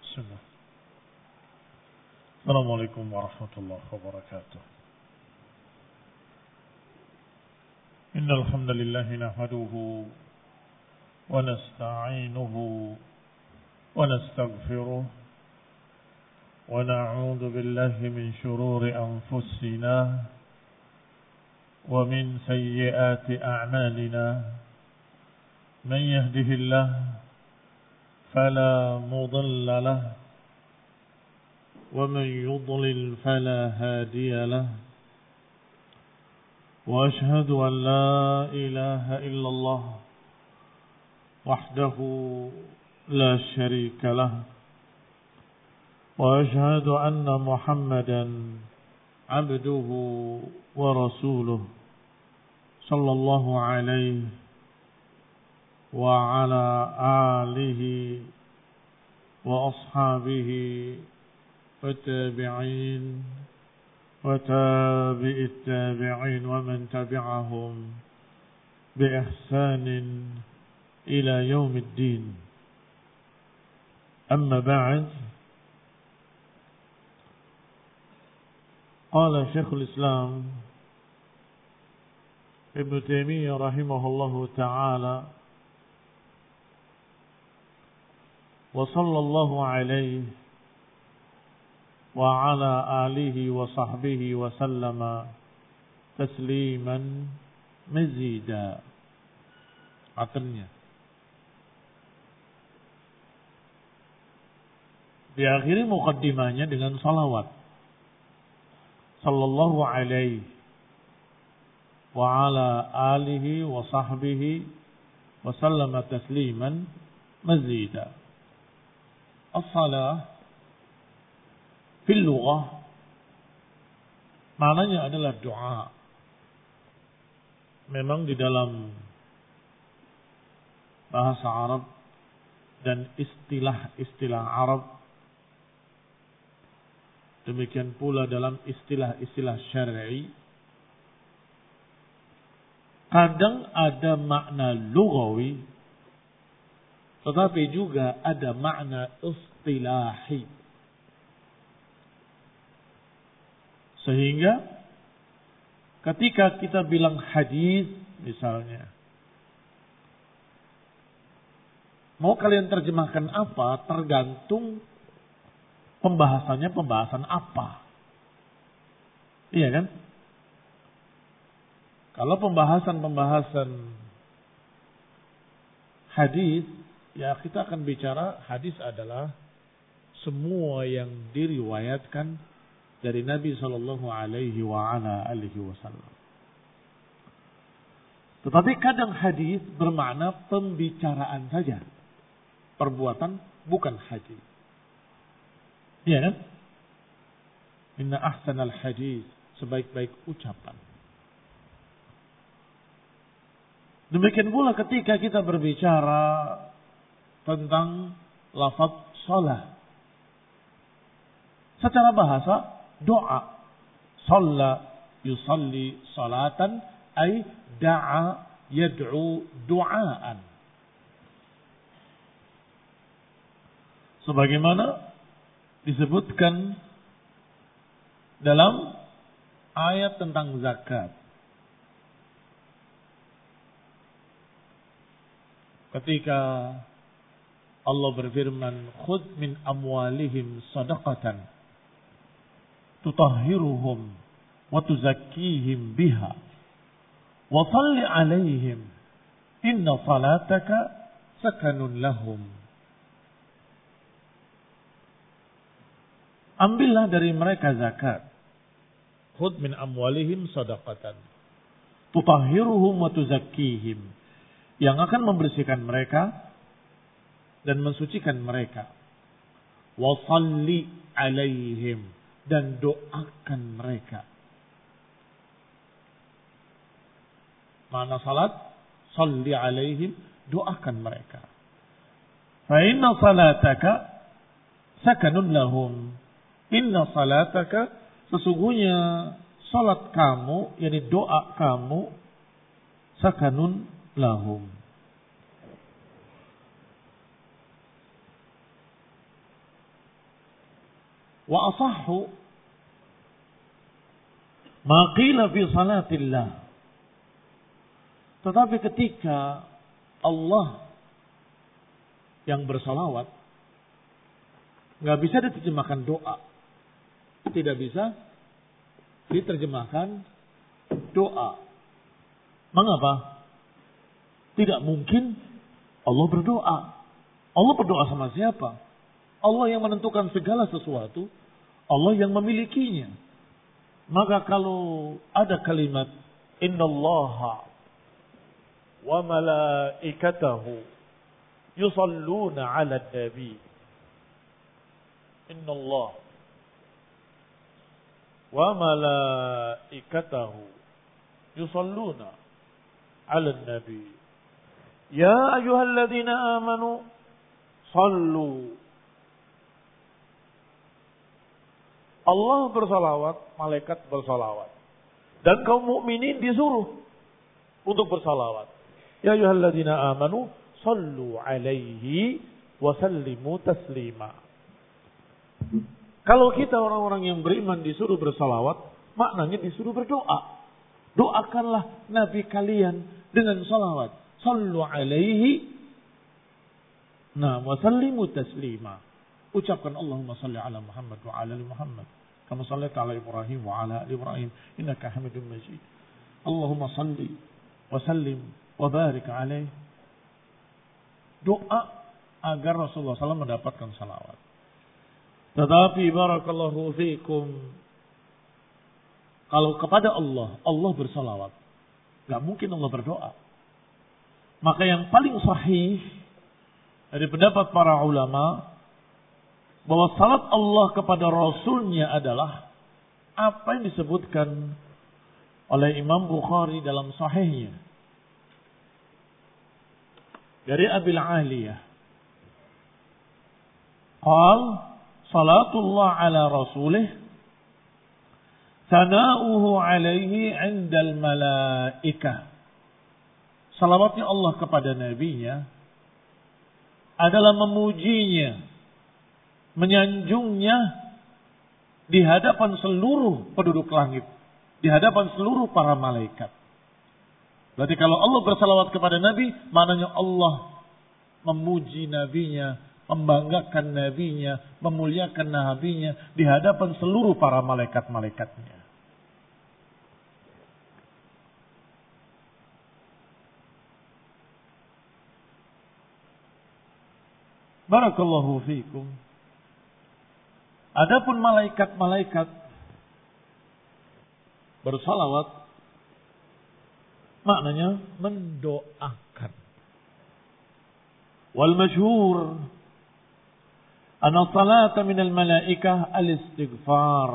Bismillah. Assalamualaikum warahmatullahi wabarakatuh. Innal hamdalillah nahmaduhu wa nasta'inuhu wa nastaghfiruh wa na'udzu billahi min shururi anfusina wa min sayyiati a'malina. Man yahdihillahu fala mudilla lahu ومن يضلل فلا هادي له وأشهد أن لا إله إلا الله وحده لا شريك له وأشهد أن محمدا عبده ورسوله صلى الله عليه وعلى آله وأصحابه والتابعين وتابع التابعين ومن تبعهم بإحسان إلى يوم الدين. أما بعد، قال شيخ الإسلام ابن تيمية رحمه الله تعالى: وصلى الله عليه وعلى آله وصحبه وسلم تسليما مزيدا. Artinya, diakhiri mukaddimahnya dengan salawat. Sallallahu alaihi wa ala alihi wa sahbihi wa sallama tasliman mazida. As-salah fil lughah maknanya adalah doa. Memang di dalam bahasa Arab dan istilah-istilah Arab, demikian pula dalam istilah-istilah syar'i, kadang ada makna lughawi tetapi juga ada makna istilahi. Sehingga ketika kita bilang hadis misalnya, mau kalian terjemahkan apa tergantung pembahasannya pembahasan apa. Iya kan? Kalau pembahasan hadis, ya kita akan bicara hadis adalah semua yang diriwayatkan dari Nabi sallallahu alaihi wa ala alihi wasallam. Tetapi kadang hadis bermakna pembicaraan saja, perbuatan bukan hadis. Iya kan? Inna ahsanal hadis, sebaik-baik ucapan. Demikian pula ketika kita berbicara tentang lafaz shalah, secara bahasa doa. Shalla yusalli salatan ay da'a yad'u du'aan. Sebagaimana disebutkan dalam ayat tentang zakat. Ketika Allah berfirman, "Khudh min amwalihim shadaqatan tutahhiruhum wa tuzakkihim biha wa shalli 'alaihim inna salataka sakanun lahum." Ambillah dari mereka zakat. Khudh min amwalihim shadaqatan tutahhiruhum wa tuzakkihim, yang akan membersihkan mereka dan mensucikan mereka. Wa shalli 'alaihim, dan doakan mereka. Mana salat? Shalli 'alaihim, doakan mereka. Fa inna salataka sakanun lahum. Inna salataka, sesungguhnya salat kamu, yakni doa kamu, sakanun lahum. Wa asahhu ma qila fi salatillah. Tetapi ketika Allah yang bersalawat, nggak bisa diterjemahkan doa. Tidak bisa diterjemahkan doa. Mengapa? Tidak mungkin Allah berdoa. Allah berdoa sama siapa? Allah yang menentukan segala sesuatu. Allah yang memilikinya. Maka kalau ada kalimat innallaha wa malaikatahu yusalluna 'alan nabi. Innallah wa malaikatahu yusalluna 'alan nabi. Ya ayyuhalladzina amanu sallu. Allah bersalawat, malaikat bersalawat. Dan kaum mukminin disuruh untuk bersalawat. Ya ayyuhalladzina amanu sallu alaihi wa sallimu taslima. Kalau kita orang-orang yang beriman disuruh bersalawat, maknanya disuruh berdoa. Doakanlah Nabi kalian dengan salawat. Sallu alaihi wa sallimu taslima. Ucapkan Allahumma salli ala Muhammad wa ala ali Muhammad. Kama sallaita ala Ibrahim wa ala ali Ibrahim. Innaka hamidun majid. Allahumma salli wa sallim wa barik alaihi. Doa agar Rasulullah SAW mendapatkan salawat. Tetapi barakallahu fiikum, kalau kepada Allah, Allah bersalawat. Gak mungkin Allah berdoa. Maka yang paling sahih dari pendapat para ulama, bahwa salat Allah kepada Rasulnya adalah apa yang disebutkan oleh Imam Bukhari dalam sahihnya. Dari Abil Aliyah. Qal, salatullah ala rasulih, sana'uhu alaihi indal malaikah. Salawatnya Allah kepada nabinya adalah memujinya, menyanjungnya di hadapan seluruh penduduk langit, di hadapan seluruh para malaikat. Berarti kalau Allah bersalawat kepada Nabi, maknanya Allah memuji nabinya, membanggakan nabinya, memuliakan nabinya di hadapan seluruh para malaikat-malaikatnya. Barakallahu fiikum. Adapun malaikat-malaikat bersalawat maknanya mendoakan. Wal masyhur anna salata minal malaikah al-istighfar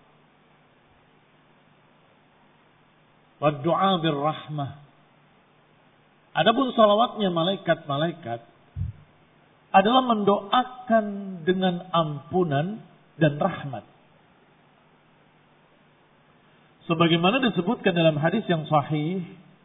wa du'a birrahmah. Adapun salawatnya malaikat-malaikat adalah mendoakan dengan ampunan dan rahmat. Sebagaimana disebutkan dalam hadis yang sahih,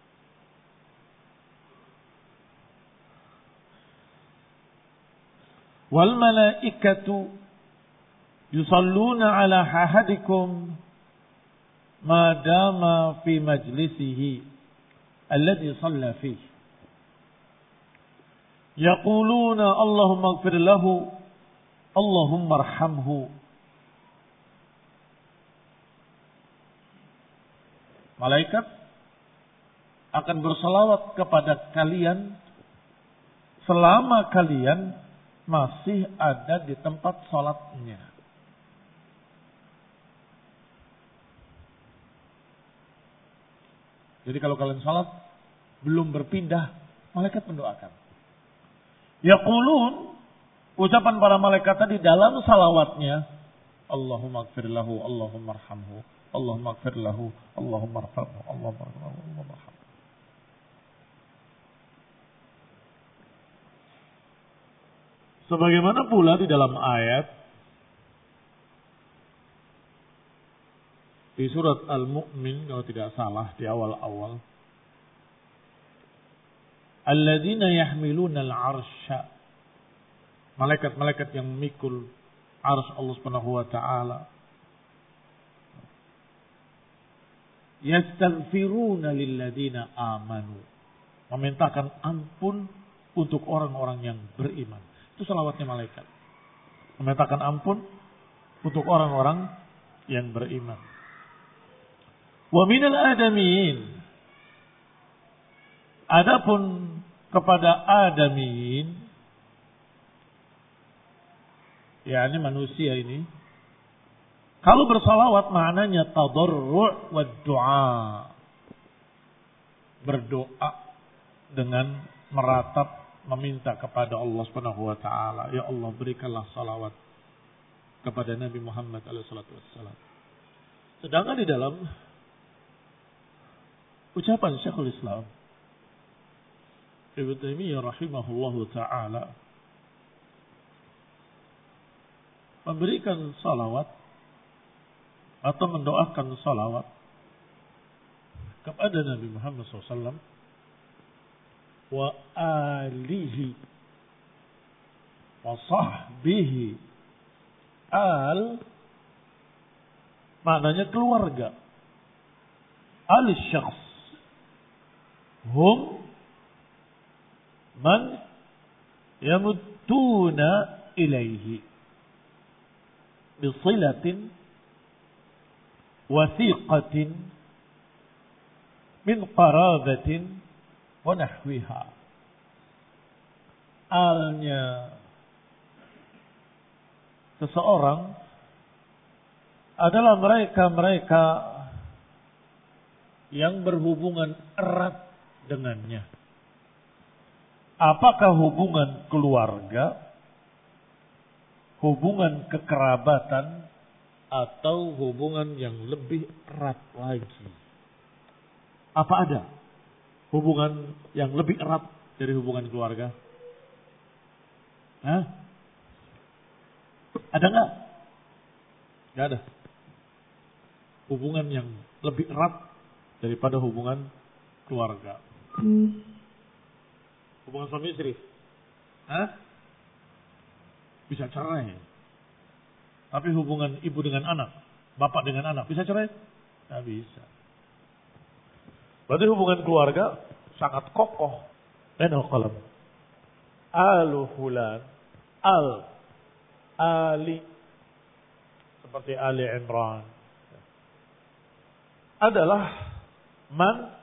wal malaikatu yusalluna ala ahadikum ma dama fi majlisihi alladhi shalla fihi. Yaquluna Allahumma ighfir lahu, Allahumma arhamhu. Malaikat akan bersalawat kepada kalian selama kalian masih ada di tempat salatnya. Jadi kalau kalian salat belum berpindah, malaikat mendoakan. Yaqulun, ucapan para malaikat tadi dalam salawatnya, Allahumma ighfir lahu, Allahumma arhamhu, Allahumma ighfir lahu, Allahumma arhamhu, Allahumma arhamhu. Sebagaimana pula di dalam ayat di surat Al-Mu'min kalau tidak salah di awal-awal, alladzina yahmiluna al-'arsya, malaikat-malaikat yang memikul arsy Allah Subhanahu wa taala. Yastaghfiruna lilladzina amanu. Memintakan ampun untuk orang-orang yang beriman. Itu salawatnya malaikat. Memintakan ampun untuk orang-orang yang beriman. Wa minal adamiyin. Adapun kepada adamiyin, yakni manusia ini, kalau bersalawat maknanya tadarru' wa du'a. Berdoa dengan meratap, meminta kepada Allah Subhanahu wa taala, ya Allah berikanlah salawat kepada Nabi Muhammad alaihi salatu wassalam. Sedangkan di dalam ucapan Syekhul Islam Ibnu Taimiyah rahimahullahu taala memberikan salawat atau mendoakan salawat kepada Nabi Muhammad SAW wa alihi wa sahbihi. Al maknanya keluarga. Al syakhs hum man yamuttuna ilaihi bisilatin wasiqatin min qarabatin wa nahwiha. Alnya seseorang adalah mereka-mereka yang berhubungan erat dengannya. Apakah hubungan keluarga, hubungan kekerabatan, atau hubungan yang lebih erat lagi? Apa ada hubungan yang lebih erat dari hubungan keluarga? Hah? Ada nggak? Nggak ada. Hubungan yang lebih erat daripada hubungan keluarga. Hubungan suami istri. Hah? Bisa cerai. Tapi hubungan ibu dengan anak, bapak dengan anak, bisa cerai? Tidak bisa. Berarti hubungan keluarga sangat kokoh. Dan qalam. Alu fulan, ali, seperti Ali Imran, adalah man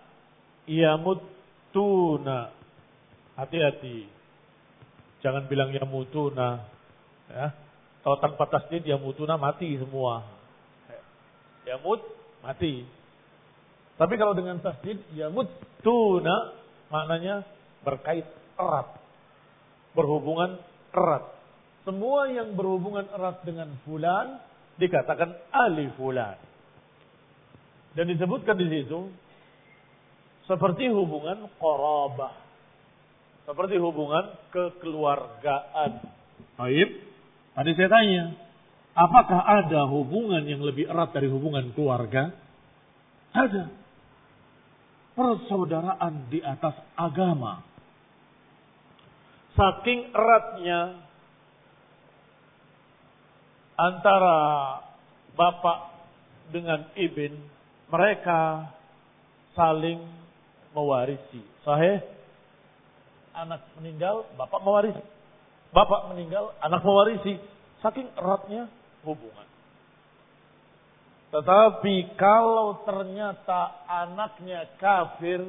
yamuttuna. Hati-hati. Jangan bilang yamutuna. Ya. Kalau tanpa tasdid yamutuna mati semua. Yamut mati. Tapi kalau dengan tasdid yamuttuna maknanya berkait erat. Berhubungan erat. Semua yang berhubungan erat dengan fulan dikatakan ali fulan. Dan disebutkan di situ seperti hubungan qarabah. Seperti hubungan kekeluargaan. Baik. Tadi saya tanya, apakah ada hubungan yang lebih erat dari hubungan keluarga? Ada. Persaudaraan di atas agama. Saking eratnya antara bapak dengan ibn, mereka saling mewarisi. Sahih? Anak meninggal, bapak mewarisi. Bapak meninggal, anak mewarisi. Saking eratnya hubungan. Tetapi kalau ternyata anaknya kafir,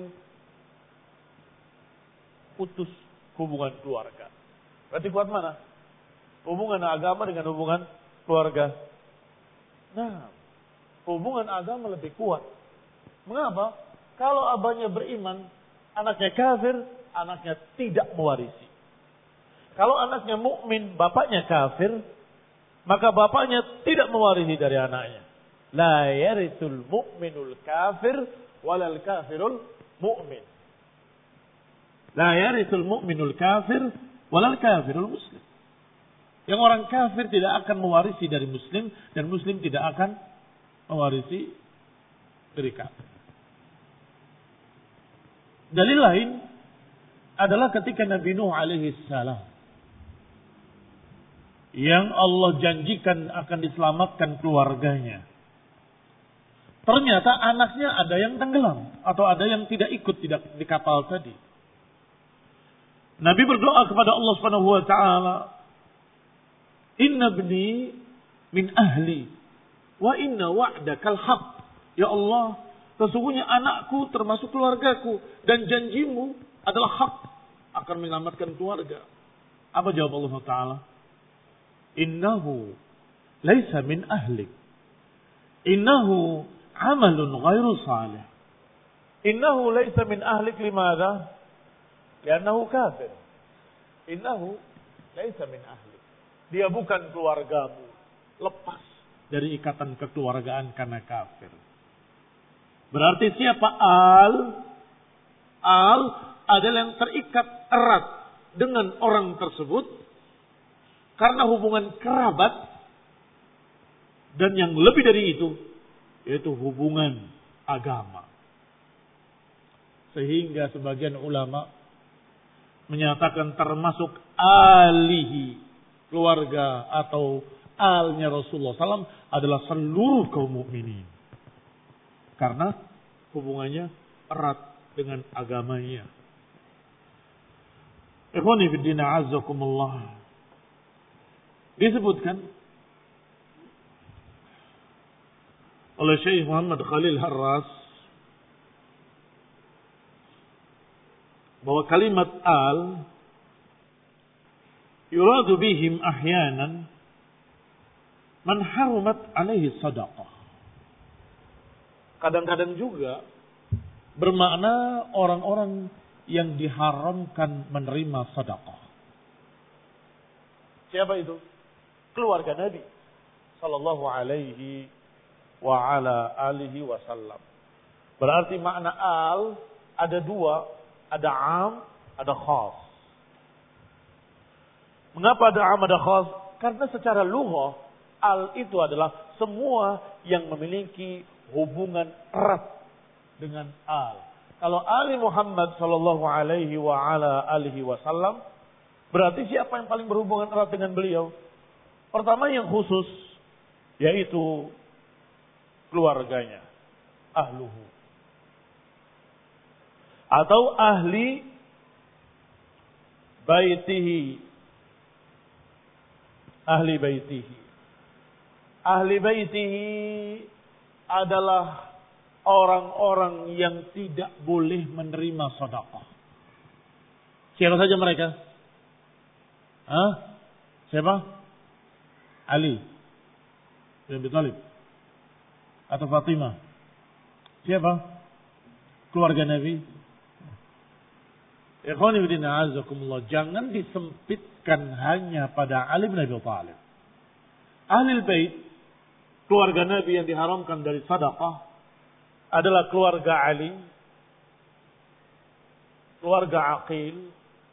putus hubungan keluarga. Berarti kuat mana? Hubungan agama dengan hubungan keluarga. Nah, hubungan agama lebih kuat. Mengapa? Kalau abahnya beriman, anaknya kafir, anaknya tidak mewarisi. Kalau anaknya mukmin, bapaknya kafir, maka bapaknya tidak mewarisi dari anaknya. La yarithul mu'minul kafir walal kafirul mu'min. La yarithul mu'minul kafir walal kafirul muslim. Yang orang kafir tidak akan mewarisi dari muslim dan muslim tidak akan mewarisi dari kafir. Dalil lain adalah ketika Nabi Nuh alaihi salam yang Allah janjikan akan diselamatkan keluarganya. Ternyata anaknya ada yang tenggelam atau ada yang tidak ikut di kapal tadi. Nabi berdoa kepada Allah Subhanahu wa taala, "Inna ibni min ahli wa inna wa'dakal haq." Ya Allah, sesungguhnya anakku termasuk keluargaku dan janjimu adalah hak akan menyelamatkan keluarga. Apa jawab Allah taala? Innahu laisa min ahlik. Innahu amalun ghairu salih. Innahu laisa min ahlik limadha? Li'annahu kafir. Innahu laisa min ahlik. Dia bukan keluargamu. Lepas dari ikatan kekeluargaan karena kafir. Berarti siapa al? Al adalah yang terikat erat dengan orang tersebut karena hubungan kerabat dan yang lebih dari itu yaitu hubungan agama. Sehingga sebagian ulama menyatakan termasuk alihi, keluarga atau alnya Rasulullah SAW adalah seluruh kaum mukminin. Karena hubungannya erat dengan agamanya. Ikhwani fiddin a'azzakumullah. Disebutkan oleh Syekh Muhammad Khalil Harras bahwa kalimat al yuradu bihim ahyanan man harumat alaihi sadaqah. Kadang-kadang juga bermakna orang-orang yang diharamkan menerima sedekah. Siapa itu? Keluarga Nabi sallallahu alaihi wa ala alihi wasallam. Berarti makna al ada dua, ada am, ada khas. Mengapa ada am, ada khas? Karena secara lughah al itu adalah semua yang memiliki hubungan erat dengan al. Kalau ali Muhammad sallallahu alaihi wa ala alihi wasallam, berarti siapa yang paling berhubungan erat dengan beliau? Pertama yang khusus, yaitu keluarganya, ahluhu. Atau ahli baitihi. Ahli baitihi. Ahli baitihi adalah orang-orang yang tidak boleh menerima sedekah. Siapa saja mereka? Siapa? Ali bin Abi Thalib atau Fatimah? Siapa? Keluarga Nabi. Ikhwani fillah a'azzakumullah, jangan disempitkan hanya pada Ali bin Abi Thalib. Ahlul Bait, keluarga Nabi yang diharamkan dari sedekah adalah keluarga Ali, keluarga Aqil.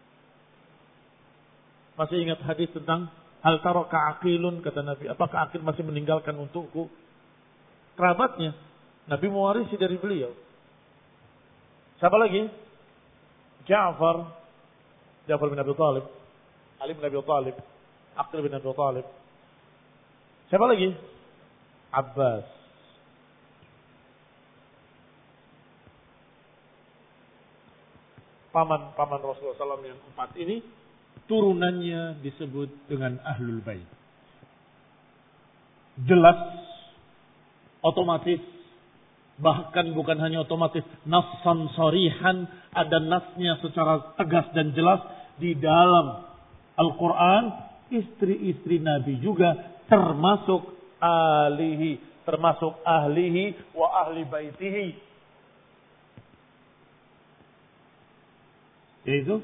Masih ingat hadis tentang hal taraka Aqilun, kata Nabi, apakah Aqil masih meninggalkan untukku? Kerabatnya, Nabi mewarisi dari beliau. Siapa lagi? Ja'far bin Abi Thalib, Ali bin Abi Thalib, Aqil bin Abi Thalib. Siapa lagi? Abbas. Paman Rasulullah SAW yang 4 ini, turunannya disebut dengan Ahlul Bait. Jelas, otomatis, bahkan bukan hanya otomatis, nassan sarihan, ada nasnya secara tegas dan jelas di dalam Al-Quran. Istri-istri Nabi juga termasuk alihi, termasuk ahlihi wa ahli baitihi. Yaitu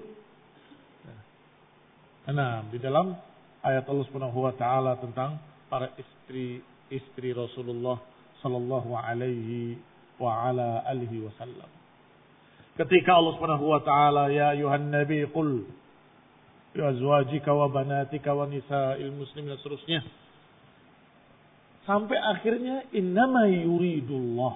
di dalam ayat Allah Subhanahu wa taala tentang para istri Rasulullah sallallahu alaihi wa ala alihi wasallam. Ketika Allah Subhanahu wa taala, ya ayuhan nabi qul li azwajika wa banatika wa nisa'il muslimin, dan seterusnya. Sampai akhirnya innama yuridullah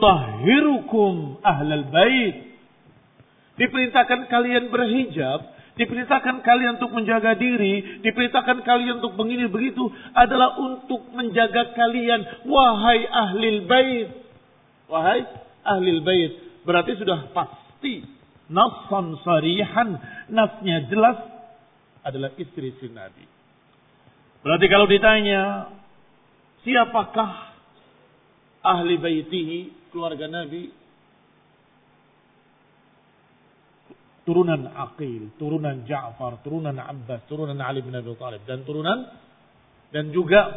liyutahhirukum ahlal bait. Diperintahkan kalian berhijab diperintahkan kalian untuk menjaga diri, diperintahkan kalian untuk begini begitu, adalah untuk menjaga kalian, wahai ahlil bait. Wahai ahlil bait. Berarti sudah pasti, nassan sarihan, nasnya jelas, adalah istri-istri Nabi. Berarti kalau ditanya, siapakah ahli baitihi, keluarga Nabi? Turunan Aqil, turunan Ja'far, turunan Abbas, turunan Ali bin Abi Thalib, dan juga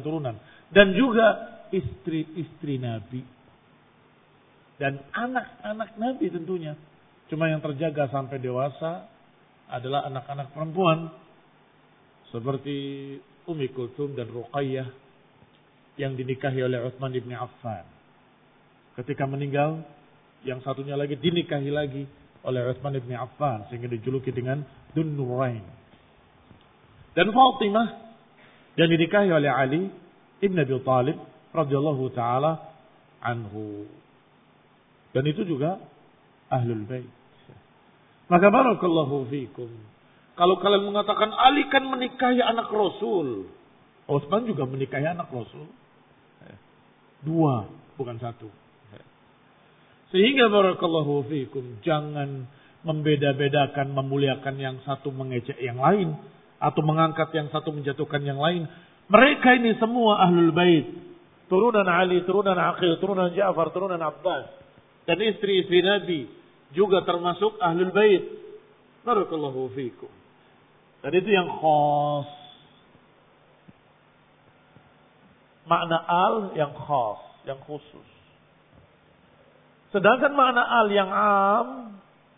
istri-istri Nabi dan anak-anak Nabi tentunya. Cuma yang terjaga sampai dewasa adalah anak-anak perempuan seperti Ummi Kulthum dan Ruqayyah yang dinikahi oleh Utsman bin Affan. Ketika meninggal, yang satunya lagi dinikahi lagi oleh Utsman bin Affan sehingga dijuluki dengan Dun Nurain. Dan Fatimah yang dinikahi oleh Ali ibn Abi Thalib radhiyallahu taala anhu. Dan itu juga ahlul bait. Maka barakallahu fikum. Kalau kalian mengatakan Ali kan menikahi anak Rasul, Utsman juga menikahi anak Rasul. 2, bukan 1. Sehingga barakallahu fikum, jangan membeda-bedakan, memuliakan yang satu, mengejek yang lain, atau mengangkat yang satu, menjatuhkan yang lain. Mereka ini semua ahlul bait. Turunan Ali, turunan Aqil, turunan Ja'far, turunan Abbas. Dan istri-istri Nabi juga termasuk ahlul bait. Barakallahu fikum. Dan itu yang khas. Makna al yang khas, yang khusus. Sedangkan makna al yang am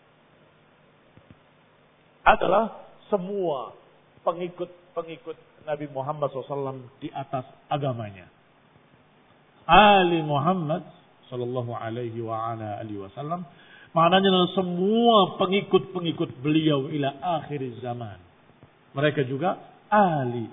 adalah semua pengikut Nabi Muhammad SAW di atas agamanya. Ali Muhammad Sallallahu Alaihi Wasallam maknanya adalah semua pengikut beliau ila akhir zaman. Mereka juga Ali.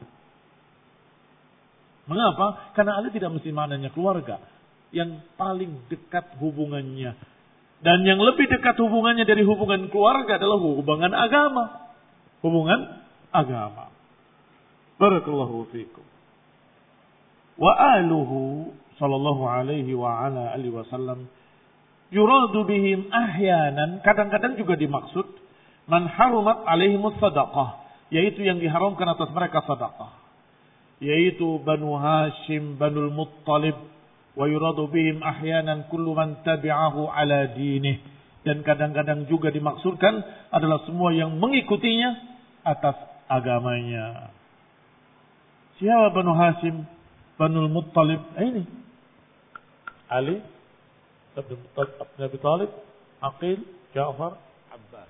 Mengapa? Karena Ali tidak mesti maknanya keluarga. Yang paling dekat hubungannya. Dan yang lebih dekat hubungannya dari hubungan keluarga adalah hubungan agama. Hubungan agama. Barakallahu fikum. Wa aluhu sallallahu alaihi wa ala alihi wasallam yuradu bihim ahyanan. Kadang-kadang juga dimaksud man harumat alaihimus sadaqah. Yaitu yang diharamkan atas mereka sadaqah. Yaitu Banu Hashim, Banul Muttalib. Wa yuradu bihim ahyanan kullu man tabi'ahu ala dinih. Dan kadang-kadang juga dimaksudkan adalah semua yang mengikutinya atas agamanya. Siapa Banu Hashim, Banul Muttalib? Ini Ali bin Abi Thalib, Aqil, Ja'far, Abbas.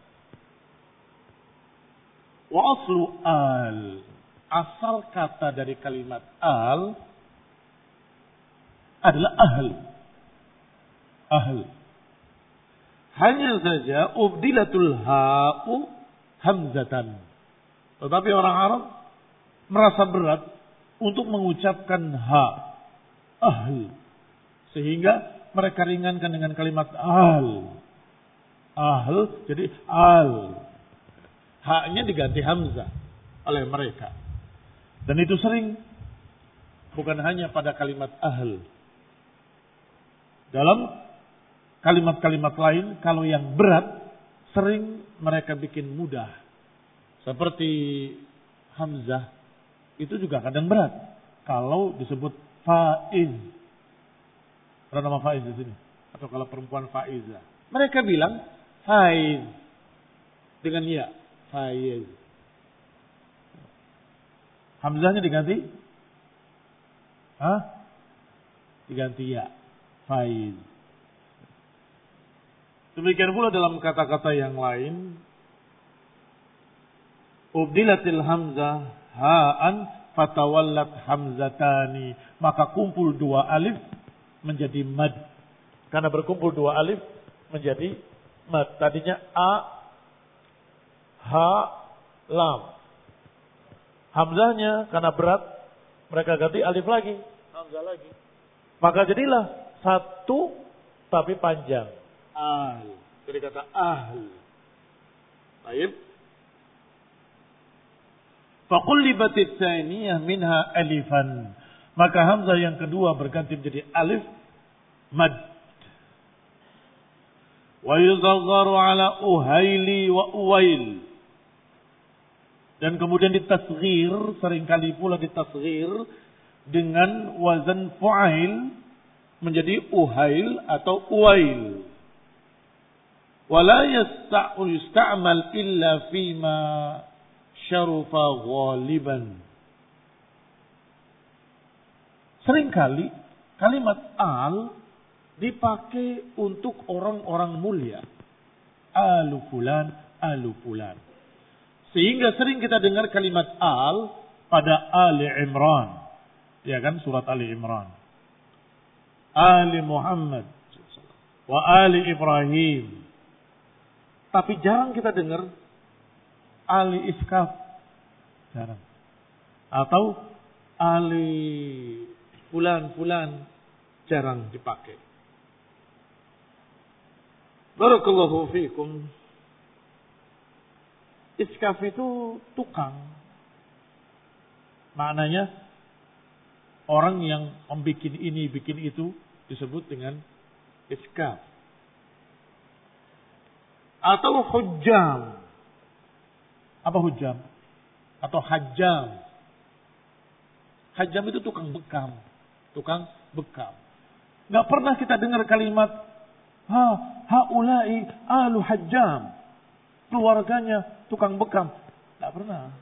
Wa aslu al, asal kata dari kalimat al adalah ahl. Hanya saja ubdilatul ha'u hamzatan. Tetapi orang Arab merasa berat untuk mengucapkan ha, ahl. Sehingga mereka ringankan dengan kalimat al. Ahl jadi al. Ha-nya diganti hamzah oleh mereka. Dan itu sering, bukan hanya pada kalimat ahl. Dalam kalimat-kalimat lain, kalau yang berat, sering mereka bikin mudah. Seperti hamzah, itu juga kadang berat. Kalau disebut faiz. Ada nama faiz di sini. Atau kalau perempuan faiza. Mereka bilang faiz. Dengan ya, faiz. Hamzahnya diganti? Diganti ya. Faiz. Demikian pula dalam kata-kata yang lain. Ubdilatil hamzah ha'an fatawallat hamzatani. Maka kumpul 2 alif menjadi mad. Karena berkumpul 2 alif menjadi mad. Tadinya a, ha, lam. Hamzahnya karena berat mereka ganti alif lagi. Hamzah lagi. Maka jadilah 1 tapi panjang. Al. Jadi kata ahl. Baik. Faqullibatit tsaniyah minha alifan. Maka hamzah yang kedua berganti menjadi alif mad. Wa yuzagharu ala uhaili wa uwail. Dan kemudian ditasghir, seringkali pula ditasghir dengan wazan fu'ail menjadi uhail atau uwail. Wala yusta'mal illa fima syarufa ghaliban. Seringkali kalimat al dipakai untuk orang-orang mulia. Alu fulan, alu fulan. Sehingga sering kita dengar kalimat al pada Ali Imran. Ya kan, surat Ali Imran. Ali Muhammad wa Ali Ibrahim. Tapi jarang kita dengar Ali Iskaf. Jarang. Atau Ali fulan jarang dipakai. Barakallahu fiikum. Iskaf itu tukang. Maknanya orang yang membikin ini, bikin itu disebut dengan iskaf. Atau hujjam. Apa hujjam? Atau hajjam. Hajjam itu tukang bekam. Tukang bekam. Nggak pernah kita dengar kalimat haulai alu hajjam. Keluarganya tukang bekam. Nggak pernah.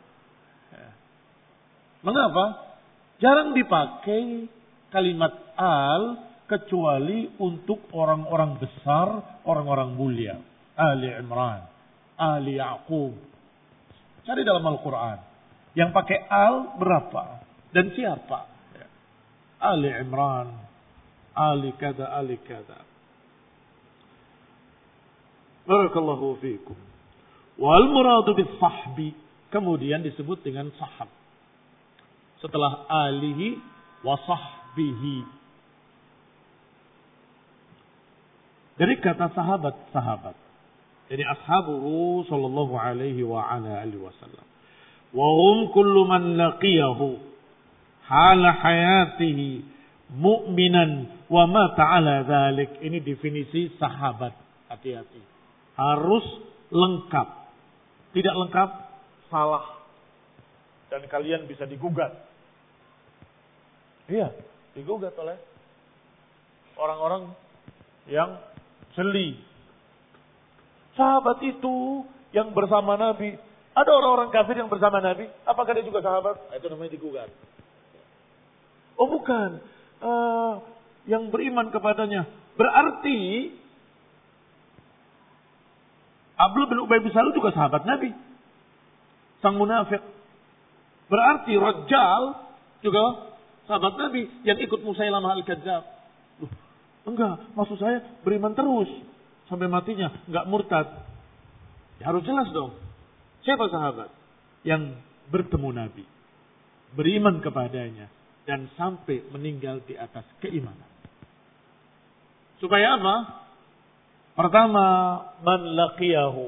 Mengapa? Jarang dipakai kalimat al kecuali untuk orang-orang besar, orang-orang mulia. Ali Imran, Ali Yaqub. Cari dalam Al-Quran. Yang pakai al berapa? Dan siapa? Ali Imran, Ali kada, Ali kada. Barakallahu fiikum. Wal muradu bis sahbi. Kemudian disebut dengan sahab. Setelah alihi wa sahbihi. Dari kata sahabat-sahabat. Jadi ashabuhu sallallahu alaihi wa ala alihi wasallam. Wa hum kullu man laqiyahu hala hayatihi mu'minan wa mata ala dzalik. Ini definisi sahabat. Hati-hati. Harus lengkap. Tidak lengkap, salah. Dan kalian bisa digugat. Iya, digugat oleh orang-orang yang jeli. Sahabat itu yang bersama Nabi. Ada orang-orang kafir yang bersama Nabi. Apakah dia juga sahabat? Itu namanya digugat. Oh bukan. Yang beriman kepadanya. Berarti Abdullah bin Ubay bin Salul juga sahabat Nabi. Sang munafik. Berarti Rajjal juga sahabat Nabi yang ikut Musailamah al-Kadzdzab. Enggak, maksud saya beriman terus sampai matinya, enggak murtad. Ya, harus jelas dong. Siapa sahabat yang bertemu Nabi, beriman kepadanya dan sampai meninggal di atas keimanan? Supaya apa? Pertama, man laqiyahu.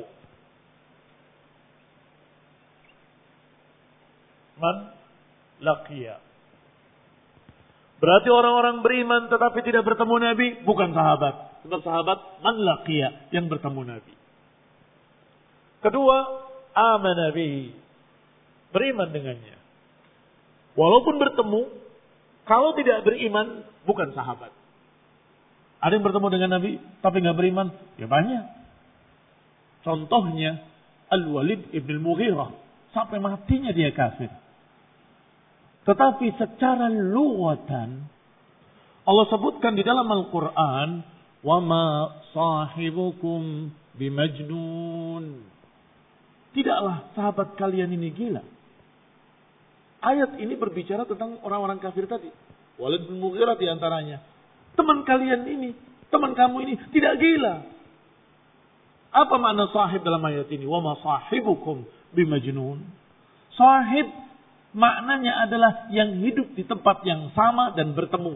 Man laqiya. Berarti orang-orang beriman tetapi tidak bertemu Nabi bukan sahabat. Sebab sahabat man laqiya, yang bertemu Nabi. Kedua, amana bihi. Beriman dengannya. Walaupun bertemu, kalau tidak beriman bukan sahabat. Ada yang bertemu dengan Nabi tapi nggak beriman, ya banyak. Contohnya Al-Walid ibn Mughirah, sampai matinya dia kafir. Tetapi secara lughatan Allah sebutkan di dalam Al-Quran, wa ma sahibukum bimajnun. Tidaklah sahabat kalian ini gila. Ayat ini berbicara tentang orang-orang kafir tadi. Walid bin Mughirah di antaranya. Teman kalian ini, teman kamu ini tidak gila. Apa makna sahib dalam ayat ini? Wa ma sahibukum bimajnun. Sahib maknanya adalah yang hidup di tempat yang sama dan bertemu.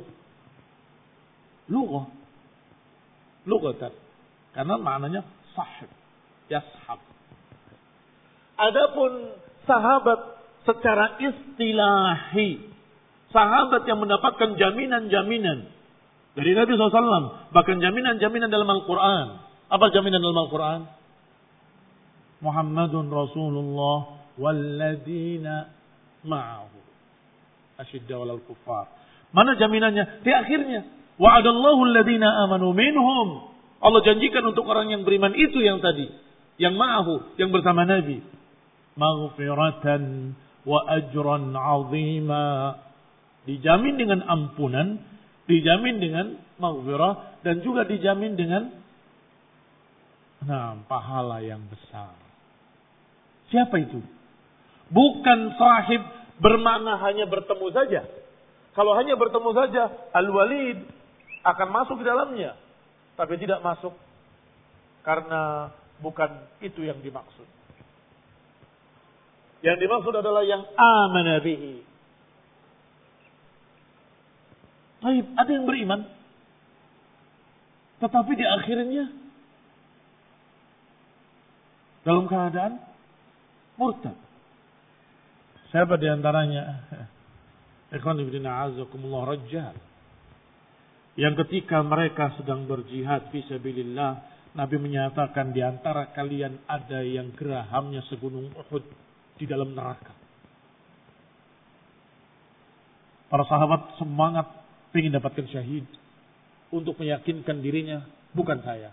Lughatan. Karena maknanya sahib. Yashab. Adapun sahabat secara istilahi. Sahabat yang mendapatkan jaminan-jaminan dari Nabi SAW. Bahkan jaminan-jaminan dalam Al-Quran. Apa jaminan dalam Al-Quran? Muhammadun Rasulullah walladzina ma'ahu asyidda 'alal kuffar. Mana jaminannya? Di akhirnya, wa'adallahu alladzina amanu minhum. Allah janjikan untuk orang yang beriman itu yang tadi, yang ma'ahu, yang bersama Nabi. Maghfiratan wa ajran 'azima. Dijamin dengan ampunan, dijamin dengan maghfirah, dan juga dijamin dengan pahala yang besar. Siapa itu? Bukan sahib bermakna hanya bertemu saja. Kalau hanya bertemu saja, Al-Walid akan masuk di dalamnya. Tapi tidak masuk. Karena bukan itu yang dimaksud. Yang dimaksud adalah yang amana bihi. Baik, ada yang beriman. Tetapi di akhirnya dalam keadaan murtad. Siapa di antaranya? Ikhwan fillah a'azzakumullah rajal. Yang ketika mereka sedang berjihad fisabilillah, Nabi menyatakan di antara kalian ada yang gerahamnya segunung Uhud di dalam neraka. Para sahabat semangat ingin dapatkan syahid untuk meyakinkan dirinya, bukan saya.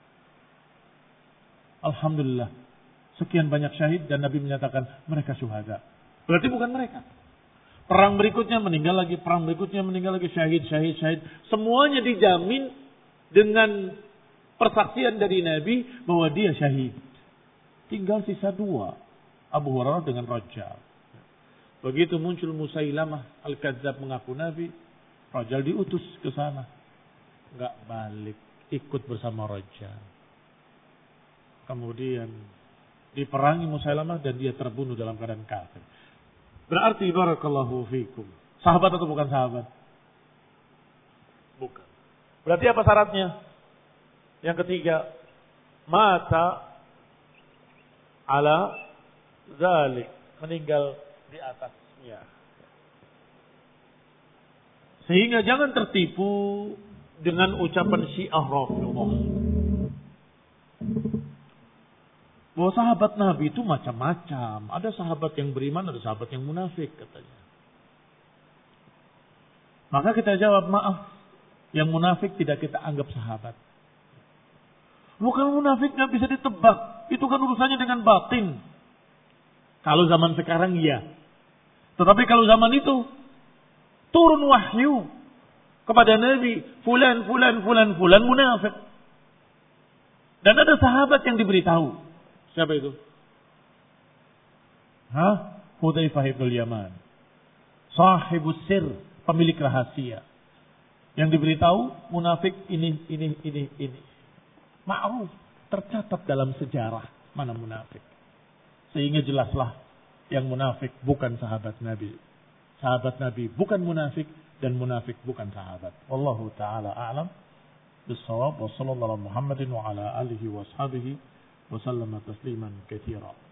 Alhamdulillah, sekian banyak syahid dan Nabi menyatakan mereka syuhada. Berarti bukan mereka. Perang berikutnya meninggal lagi, perang berikutnya meninggal lagi, syahid. Semuanya dijamin dengan persaksian dari Nabi bahwa dia syahid. Tinggal sisa 2, Abu Hurairah dengan Rajal. Begitu muncul Musailamah Al-Kadzab mengaku Nabi, Rajal diutus ke sana. Enggak balik, ikut bersama Rajal. Kemudian diperangi Musailamah dan dia terbunuh dalam keadaan kafir. Berarti barakallahu fikum. Sahabat atau bukan sahabat? Bukan. Berarti apa syaratnya? Yang ketiga, mata ala zalik, meninggal di atasnya. Sehingga jangan tertipu dengan ucapan Syiah Rafidhah. Bahwa sahabat Nabi itu macam-macam. Ada sahabat yang beriman, ada sahabat yang munafik katanya. Maka kita jawab, maaf, yang munafik tidak kita anggap sahabat. Bukan munafik gak bisa ditebak. Itu kan urusannya dengan batin. Kalau zaman sekarang iya. Tetapi kalau zaman itu turun wahyu kepada Nabi, fulan munafik. Dan ada sahabat yang diberitahu. Siapa itu? Hudzaifah bin Yaman. Sahibus sir, pemilik rahasia. Yang diberitahu munafik ini. Ma'ruf, tercatat dalam sejarah mana munafik. Sehingga jelaslah yang munafik bukan sahabat Nabi. Sahabat Nabi bukan munafik dan munafik bukan sahabat. Wallahu taala a'lam bis-shawab wa sallallahu ala Muhammadin wa ala alihi wa ashabihi wa sallama tasliman katsira.